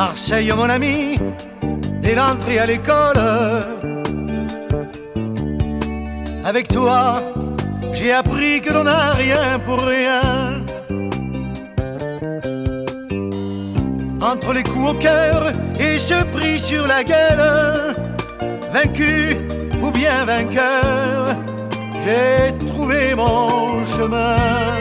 Marseille, mon ami, dès l'entrée à l'école. Avec toi, j'ai appris que l'on n'a rien pour rien. Entre les coups au cœur et ce prix sur la gueule, vaincu ou bien vainqueur, j'ai trouvé mon chemin.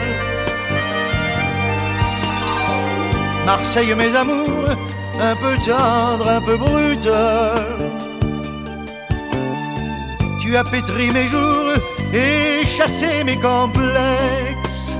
Marseille, mes amours, un peu tendre, un peu brute. Tu as pétri mes jours et chassé mes complexes,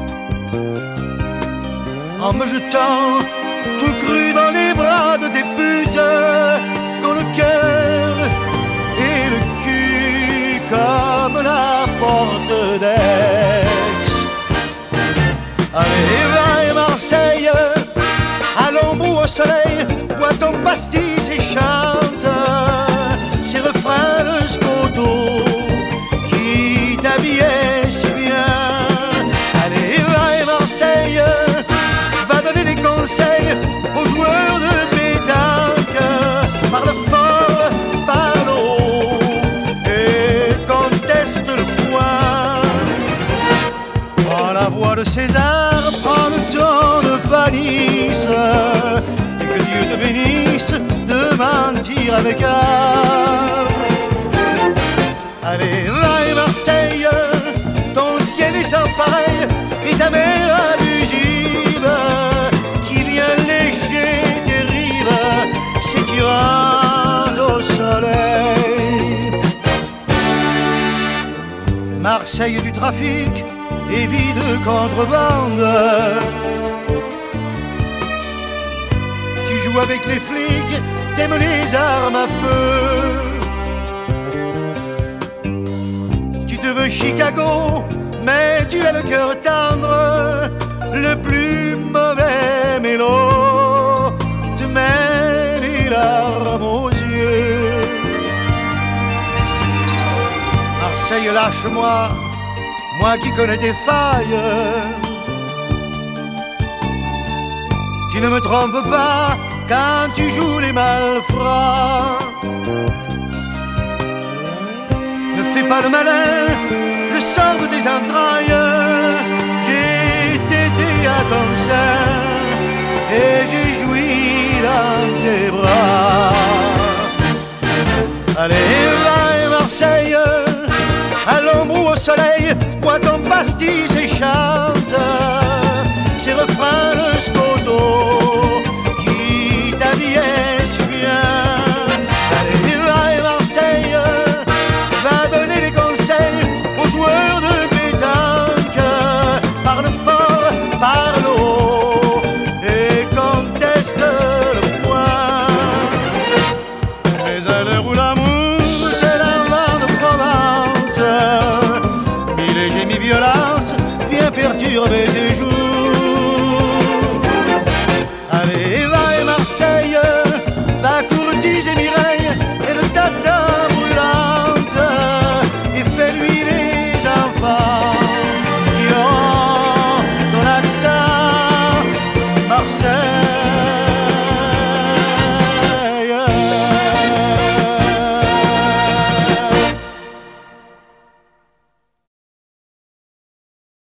en me jetant tout cru dans les bras de tes putes, dont le cœur et le cul comme la porte d'Aix. Allez, va Marseille, à l'ombre ou au soleil, bois ton pastis et chante ces refrains de Scoto qui t'habillaient si bien. Allez, va Marseille, va donner des conseils aux joueurs de pétanque. Parle fort, parle haut et conteste le point. Prends la voix de César, prends le temps de Panis, et que Dieu te bénisse de mentir avec art. Allez, va Marseille, ton ciel est sans pareil et ta mer abusive qui vient lécher tes rives, s'étirant au soleil. Marseille du trafic et vie de contrebande. Tu joues avec les flics, t'aimes les armes à feu. Tu te veux Chicago, mais tu as le cœur tendre. Le plus mauvais mélo te met les larmes aux yeux. Marseille, lâche-moi, moi qui connais tes failles. Tu ne me trompes pas quand tu joues les malfrats. Ne fais pas le malin, je sors de tes entrailles. J'ai tété à ton sein et j'ai joui dans tes bras. Allez, va Marseille, à l'ombre ou au soleil, bois ton pastis et chante ces refrains de Scoto qui t'habillaient si bien. Allez, va Marseille, va donner des conseils aux joueurs de pétanque. Parle fort, parle haut et conteste le point. Mais à l'heure où l'amour tel un vent de Provence, mi-léger, mi-violence, vient perturber tes jours. Allez, va Marseille, va